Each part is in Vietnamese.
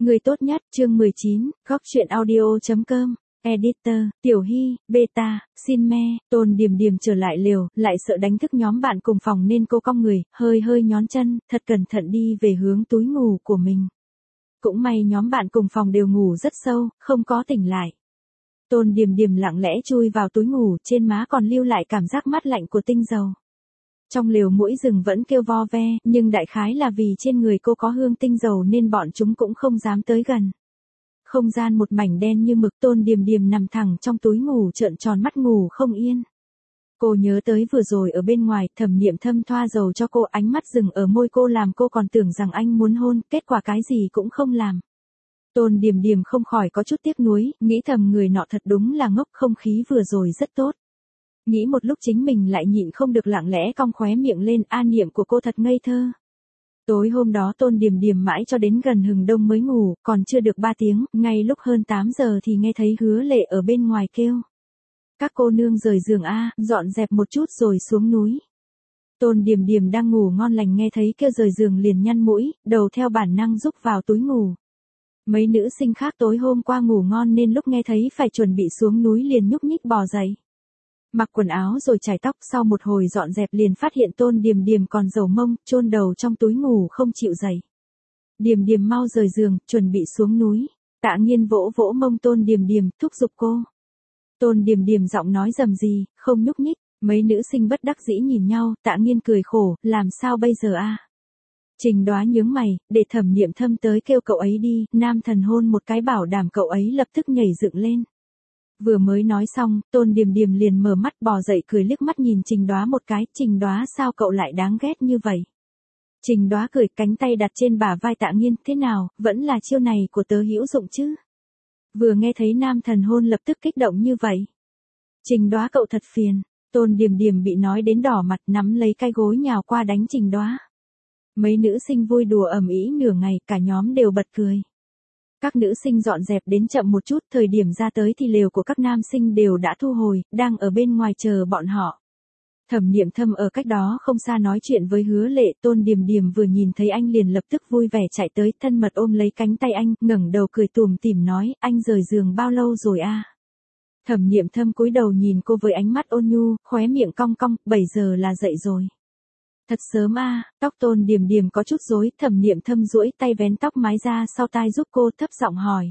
Người tốt nhất, chương 19, góc truyện audio.com. Editor, Tiểu Hy, Beta, xin me, Tôn Điềm Điềm trở lại lều, lại sợ đánh thức nhóm bạn cùng phòng nên cô cong người, hơi nhón chân, thật cẩn thận đi về hướng túi ngủ của mình. Cũng may nhóm bạn cùng phòng đều ngủ rất sâu, không có tỉnh lại. Tôn Điềm Điềm lặng lẽ chui vào túi ngủ, trên má còn lưu lại cảm giác mát lạnh của tinh dầu. Trong lều muỗi rừng vẫn kêu vo ve, nhưng đại khái là vì trên người cô có hương tinh dầu nên bọn chúng cũng không dám tới gần. Không gian một mảnh đen như mực, Tôn Điềm Điềm nằm thẳng trong túi ngủ trợn tròn mắt ngủ không yên. Cô nhớ tới vừa rồi ở bên ngoài, Thẩm Niệm Thâm thoa dầu cho cô, ánh mắt dừng ở môi cô làm cô còn tưởng rằng anh muốn hôn, kết quả cái gì cũng không làm. Tôn Điềm Điềm không khỏi có chút tiếc nuối, nghĩ thầm người nọ thật đúng là ngốc, không khí vừa rồi rất tốt. Nghĩ một lúc chính mình lại nhịn không được lặng lẽ cong khóe miệng lên, Niệm của cô thật ngây thơ. Tối hôm đó Tôn Điềm Điềm mãi cho đến gần hừng đông mới ngủ, còn chưa được 3 tiếng, ngay lúc hơn 8 giờ thì nghe thấy Hứa Lệ ở bên ngoài kêu. Các cô nương rời giường dọn dẹp một chút rồi xuống núi. Tôn Điềm Điềm đang ngủ ngon lành nghe thấy kêu rời giường liền nhăn mũi, đầu theo bản năng rúc vào túi ngủ. Mấy nữ sinh khác tối hôm qua ngủ ngon nên lúc nghe thấy phải chuẩn bị xuống núi liền nhúc nhích bò dậy. Mặc quần áo rồi chải tóc, sau một hồi dọn dẹp liền phát hiện Tôn Điềm Điềm còn rầu mông, chôn đầu trong túi ngủ không chịu dậy. Điềm Điềm mau rời giường, chuẩn bị xuống núi. Tạ Nghiên vỗ vỗ mông Tôn Điềm Điềm, thúc giục cô. Tôn Điềm Điềm giọng nói rầm rì, không nhúc nhích. Mấy nữ sinh bất đắc dĩ nhìn nhau, Tạ Nghiên cười khổ, làm sao bây giờ Trình Đoá nhướng mày, để Thẩm Niệm Thâm tới kêu cậu ấy đi, nam thần hôn một cái bảo đảm cậu ấy lập tức nhảy dựng lên. Vừa mới nói xong, Tôn Điềm Điềm liền mở mắt bò dậy cười liếc mắt nhìn Trình Đoá một cái, Trình Đoá sao cậu lại đáng ghét như vậy? Trình Đoá cười, cánh tay đặt trên bả vai Tạ Nghiên, thế nào, vẫn là chiêu này của tớ hữu dụng chứ? Vừa nghe thấy nam thần hôn lập tức kích động như vậy. Trình Đoá cậu thật phiền, Tôn Điềm Điềm bị nói đến đỏ mặt nắm lấy cái gối nhào qua đánh Trình Đoá. Mấy nữ sinh vui đùa ầm ĩ nửa ngày, cả nhóm đều bật cười. Các nữ sinh dọn dẹp đến chậm một chút, thời điểm ra tới thì lều của các nam sinh đều đã thu hồi, đang ở bên ngoài chờ bọn họ. Thẩm Niệm Thâm ở cách đó không xa nói chuyện với Hứa Lệ, Tôn Điềm Điềm vừa nhìn thấy anh liền lập tức vui vẻ chạy tới, thân mật ôm lấy cánh tay anh, ngẩng đầu cười tủm tỉm nói, anh rời giường bao lâu rồi Thẩm Niệm Thâm cúi đầu nhìn cô với ánh mắt ôn nhu, khóe miệng cong cong, 7 giờ là dậy rồi. Thật sớm tóc Tôn Điềm Điềm có chút rối, Thẩm Niệm Thâm duỗi tay vén tóc mái ra sau tai giúp cô, thấp giọng hỏi.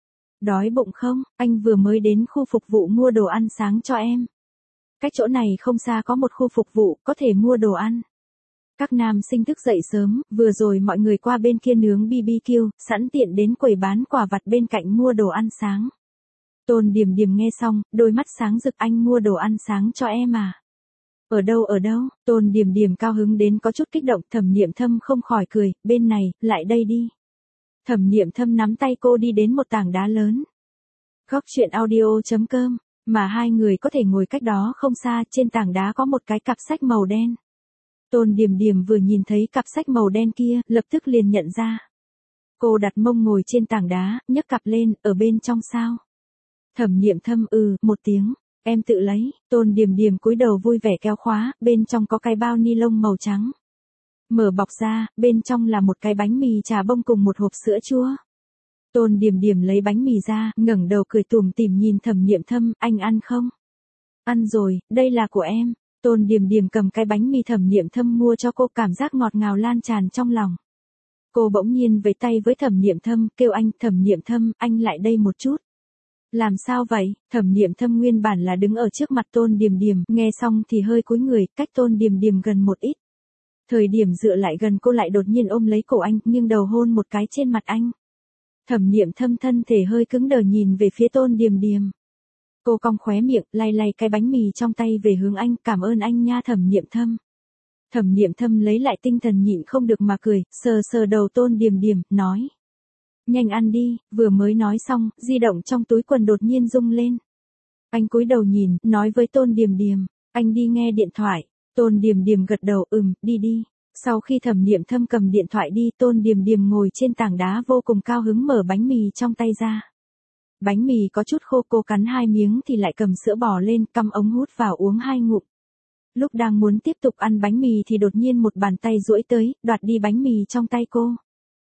Đói bụng không, anh vừa mới đến khu phục vụ mua đồ ăn sáng cho em. Cách chỗ này không xa có một khu phục vụ, có thể mua đồ ăn. Các nam sinh thức dậy sớm, vừa rồi mọi người qua bên kia nướng BBQ, sẵn tiện đến quầy bán quà vặt bên cạnh mua đồ ăn sáng. Tôn Điềm Điềm nghe xong, đôi mắt sáng rực, anh mua đồ ăn sáng cho em Ở đâu, Tôn Điềm Điềm cao hứng đến có chút kích động, Thẩm Niệm Thâm không khỏi cười, bên này, lại đây đi. Thẩm Niệm Thâm nắm tay cô đi đến một tảng đá lớn. Góc truyện audio.com, mà hai người có thể ngồi cách đó không xa, trên tảng đá có một cái cặp sách màu đen. Tôn Điềm Điềm vừa nhìn thấy cặp sách màu đen kia, lập tức liền nhận ra. Cô đặt mông ngồi trên tảng đá, nhấc cặp lên, ở bên trong sao? Thẩm Niệm Thâm một tiếng. Em tự lấy, Tôn Điềm Điềm cúi đầu vui vẻ kéo khóa, bên trong có cái bao ni lông màu trắng. Mở bọc ra, bên trong là một cái bánh mì trà bông cùng một hộp sữa chua. Tôn Điềm Điềm lấy bánh mì ra, ngẩng đầu cười tủm tỉm nhìn Thẩm Niệm Thâm, anh ăn không? Ăn rồi, đây là của em. Tôn Điềm Điềm cầm cái bánh mì Thẩm Niệm Thâm mua cho cô, cảm giác ngọt ngào lan tràn trong lòng. Cô bỗng nhiên vẫy tay với Thẩm Niệm Thâm, kêu anh, Thẩm Niệm Thâm, anh lại đây một chút. Làm sao vậy? Thẩm Niệm Thâm nguyên bản là đứng ở trước mặt Tôn Điềm Điềm, nghe xong thì hơi cúi người, cách Tôn Điềm Điềm gần một ít. Thời điểm dựa lại gần cô lại đột nhiên ôm lấy cổ anh, nghiêng đầu hôn một cái trên mặt anh. Thẩm Niệm Thâm thân thể hơi cứng đờ nhìn về phía Tôn Điềm Điềm. Cô cong khóe miệng, lay cái bánh mì trong tay về hướng anh, cảm ơn anh nha Thẩm Niệm Thâm. Thẩm Niệm Thâm lấy lại tinh thần nhịn không được mà cười, sờ đầu Tôn Điềm Điềm, nói. Nhanh ăn đi, vừa mới nói xong, di động trong túi quần đột nhiên rung lên. Anh cúi đầu nhìn, nói với Tôn Điềm Điềm, anh đi nghe điện thoại. Tôn Điềm Điềm gật đầu, đi. Sau khi Thẩm Niệm Thâm cầm điện thoại đi, Tôn Điềm Điềm ngồi trên tảng đá vô cùng cao hứng mở bánh mì trong tay ra. Bánh mì có chút khô, cô cắn 2 miếng thì lại cầm sữa bò lên, cắm ống hút vào uống 2 ngụm. Lúc đang muốn tiếp tục ăn bánh mì thì đột nhiên một bàn tay duỗi tới, đoạt đi bánh mì trong tay cô.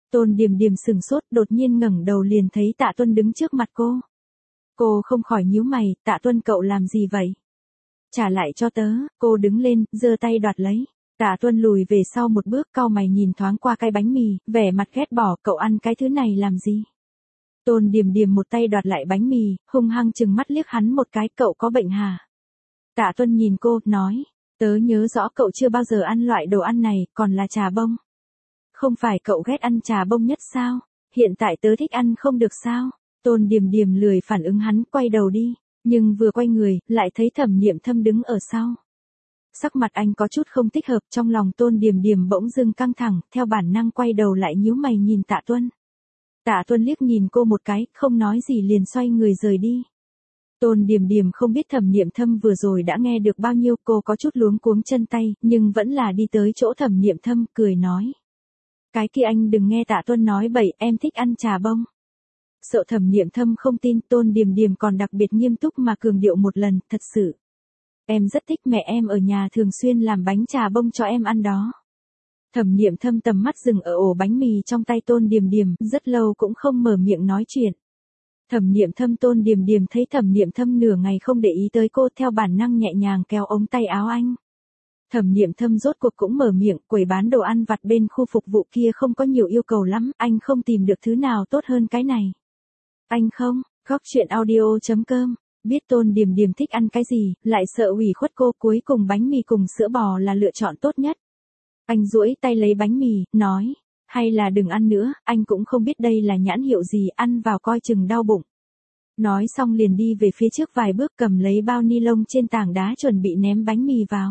Tôn Điềm Điềm sừng sốt, đột nhiên ngẩng đầu liền thấy Tạ Tuân đứng trước mặt cô. Cô không khỏi nhíu mày, Tạ Tuân cậu làm gì vậy? Trả lại cho tớ, cô đứng lên, giơ tay đoạt lấy. Tạ Tuân lùi về sau một bước, cau mày nhìn thoáng qua cái bánh mì, vẻ mặt ghét bỏ, cậu ăn cái thứ này làm gì? Tôn Điềm Điềm một tay đoạt lại bánh mì, hung hăng chừng mắt liếc hắn một cái, cậu có bệnh hả? Tạ Tuân nhìn cô, nói, tớ nhớ rõ cậu chưa bao giờ ăn loại đồ ăn này, còn là trà bông. Không phải cậu ghét ăn trà bông nhất sao? Hiện tại tớ thích ăn không được sao? Tôn Điềm Điềm lười phản ứng hắn, quay đầu đi, nhưng vừa quay người, lại thấy Thẩm Niệm Thâm đứng ở sau. Sắc mặt anh có chút không thích hợp, trong lòng Tôn Điềm Điềm bỗng dưng căng thẳng, theo bản năng quay đầu lại nhíu mày nhìn Tạ Tuân. Tạ Tuân liếc nhìn cô một cái, không nói gì liền xoay người rời đi. Tôn Điềm Điềm không biết Thẩm Niệm Thâm vừa rồi đã nghe được bao nhiêu, cô có chút luống cuống chân tay, nhưng vẫn là đi tới chỗ Thẩm Niệm Thâm, cười nói. Cái kia anh đừng nghe Tạ Tuân nói bậy, em thích ăn trà bông. Sợ Thẩm Niệm Thâm không tin, Tôn Điềm Điềm còn đặc biệt nghiêm túc mà cường điệu một lần, thật sự. Em rất thích, mẹ em ở nhà thường xuyên làm bánh trà bông cho em ăn đó. Thẩm Niệm Thâm tầm mắt dừng ở ổ bánh mì trong tay Tôn Điềm Điềm, rất lâu cũng không mở miệng nói chuyện. Thẩm Niệm Thâm Tôn Điềm Điềm thấy Thẩm Niệm Thâm nửa ngày không để ý tới cô, theo bản năng nhẹ nhàng kéo ống tay áo anh. Thẩm Niệm Thâm rốt cuộc cũng mở miệng, quầy bán đồ ăn vặt bên khu phục vụ kia không có nhiều yêu cầu lắm, anh không tìm được thứ nào tốt hơn cái này. Anh không, góc chuyện audio.com, biết Tôn Điềm Điềm thích ăn cái gì, lại sợ ủy khuất cô, cuối cùng bánh mì cùng sữa bò là lựa chọn tốt nhất. Anh duỗi tay lấy bánh mì, nói, hay là đừng ăn nữa, anh cũng không biết đây là nhãn hiệu gì, ăn vào coi chừng đau bụng. Nói xong liền đi về phía trước vài bước, cầm lấy bao ni lông trên tảng đá chuẩn bị ném bánh mì vào.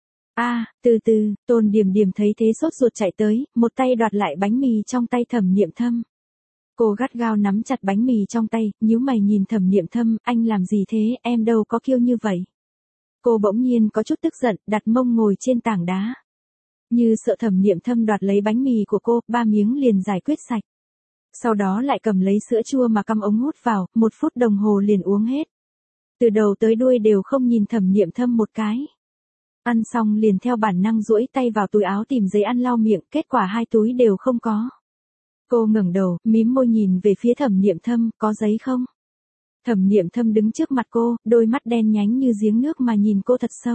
Từ từ, Tôn Điềm Điềm thấy thế sốt ruột chạy tới, một tay đoạt lại bánh mì trong tay Thẩm Niệm Thâm. Cô gắt gao nắm chặt bánh mì trong tay, nhíu mày nhìn Thẩm Niệm Thâm, anh làm gì thế, em đâu có kiêu như vậy. Cô bỗng nhiên có chút tức giận, đặt mông ngồi trên tảng đá. Như sợ Thẩm Niệm Thâm đoạt lấy bánh mì của cô, 3 miếng liền giải quyết sạch. Sau đó lại cầm lấy sữa chua mà cắm ống hút vào, 1 phút đồng hồ liền uống hết. Từ đầu tới đuôi đều không nhìn Thẩm Niệm Thâm một cái. Ăn xong liền theo bản năng duỗi tay vào túi áo tìm giấy ăn lau miệng, kết quả 2 túi đều không có. Cô ngẩng đầu, mím môi nhìn về phía Thẩm Niệm Thâm, có giấy không? Thẩm Niệm Thâm đứng trước mặt cô, đôi mắt đen nhánh như giếng nước mà nhìn cô thật sâu.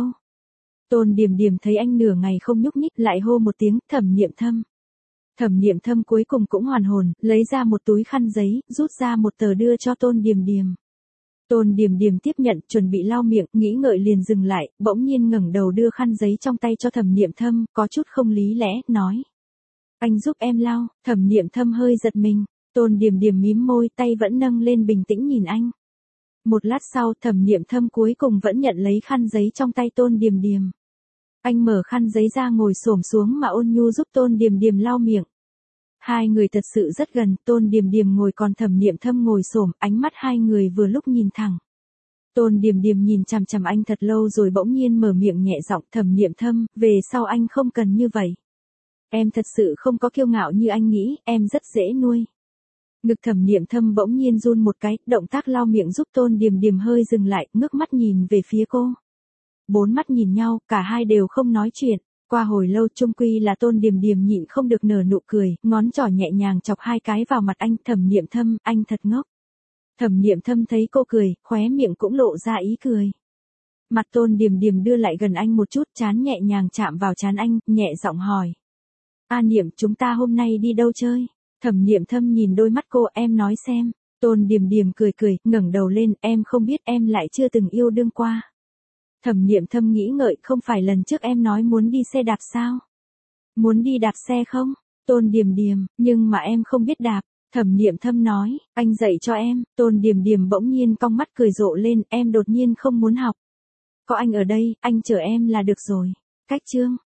Tôn Điềm Điềm thấy anh nửa ngày không nhúc nhích, lại hô một tiếng, Thẩm Niệm Thâm. Thẩm Niệm Thâm cuối cùng cũng hoàn hồn, lấy ra một túi khăn giấy, rút ra một tờ đưa cho Tôn Điềm Điềm. Tôn Điềm Điềm tiếp nhận, chuẩn bị lau miệng, nghĩ ngợi liền dừng lại, bỗng nhiên ngẩng đầu đưa khăn giấy trong tay cho Thẩm Niệm Thâm, có chút không lý lẽ, nói. Anh giúp em lau. Thẩm Niệm Thâm hơi giật mình, Tôn Điềm Điềm mím môi, tay vẫn nâng lên bình tĩnh nhìn anh. Một lát sau, Thẩm Niệm Thâm cuối cùng vẫn nhận lấy khăn giấy trong tay Tôn Điềm Điềm. Anh mở khăn giấy ra, ngồi xổm xuống mà ôn nhu giúp Tôn Điềm Điềm lau miệng. Hai người thật sự rất gần, Tôn Điềm Điềm ngồi còn Thẩm Niệm Thâm ngồi xổm, ánh mắt hai người vừa lúc nhìn thẳng. Tôn Điềm Điềm nhìn chằm chằm anh thật lâu rồi bỗng nhiên mở miệng nhẹ giọng, Thẩm Niệm Thâm, về sau anh không cần như vậy. Em thật sự không có kiêu ngạo như anh nghĩ, em rất dễ nuôi. Ngực Thẩm Niệm Thâm bỗng nhiên run một cái, động tác lau miệng giúp Tôn Điềm Điềm hơi dừng lại, ngước mắt nhìn về phía cô. 4 mắt nhìn nhau, cả hai đều không nói chuyện. Qua hồi lâu chung quy là Tôn Điềm Điềm nhịn không được nở nụ cười, ngón trỏ nhẹ nhàng chọc 2 cái vào mặt anh. Thẩm Niệm Thâm, anh thật ngốc. Thẩm Niệm Thâm thấy cô cười, khóe miệng cũng lộ ra ý cười. Mặt Tôn Điềm Điềm đưa lại gần anh một chút, trán nhẹ nhàng chạm vào trán anh, nhẹ giọng hỏi. Niệm, chúng ta hôm nay đi đâu chơi? Thẩm Niệm Thâm nhìn đôi mắt cô, em nói xem. Tôn Điềm Điềm cười cười, ngẩng đầu lên, em không biết, em lại chưa từng yêu đương qua. Thẩm Niệm Thâm nghĩ ngợi, không phải lần trước em nói muốn đi xe đạp sao? Muốn đi đạp xe không? Tôn Điềm Điềm, nhưng mà em không biết đạp. Thẩm Niệm Thâm nói, anh dạy cho em. Tôn Điềm Điềm bỗng nhiên cong mắt cười rộ lên, em đột nhiên không muốn học. Có anh ở đây, anh chở em là được rồi. Cách chương.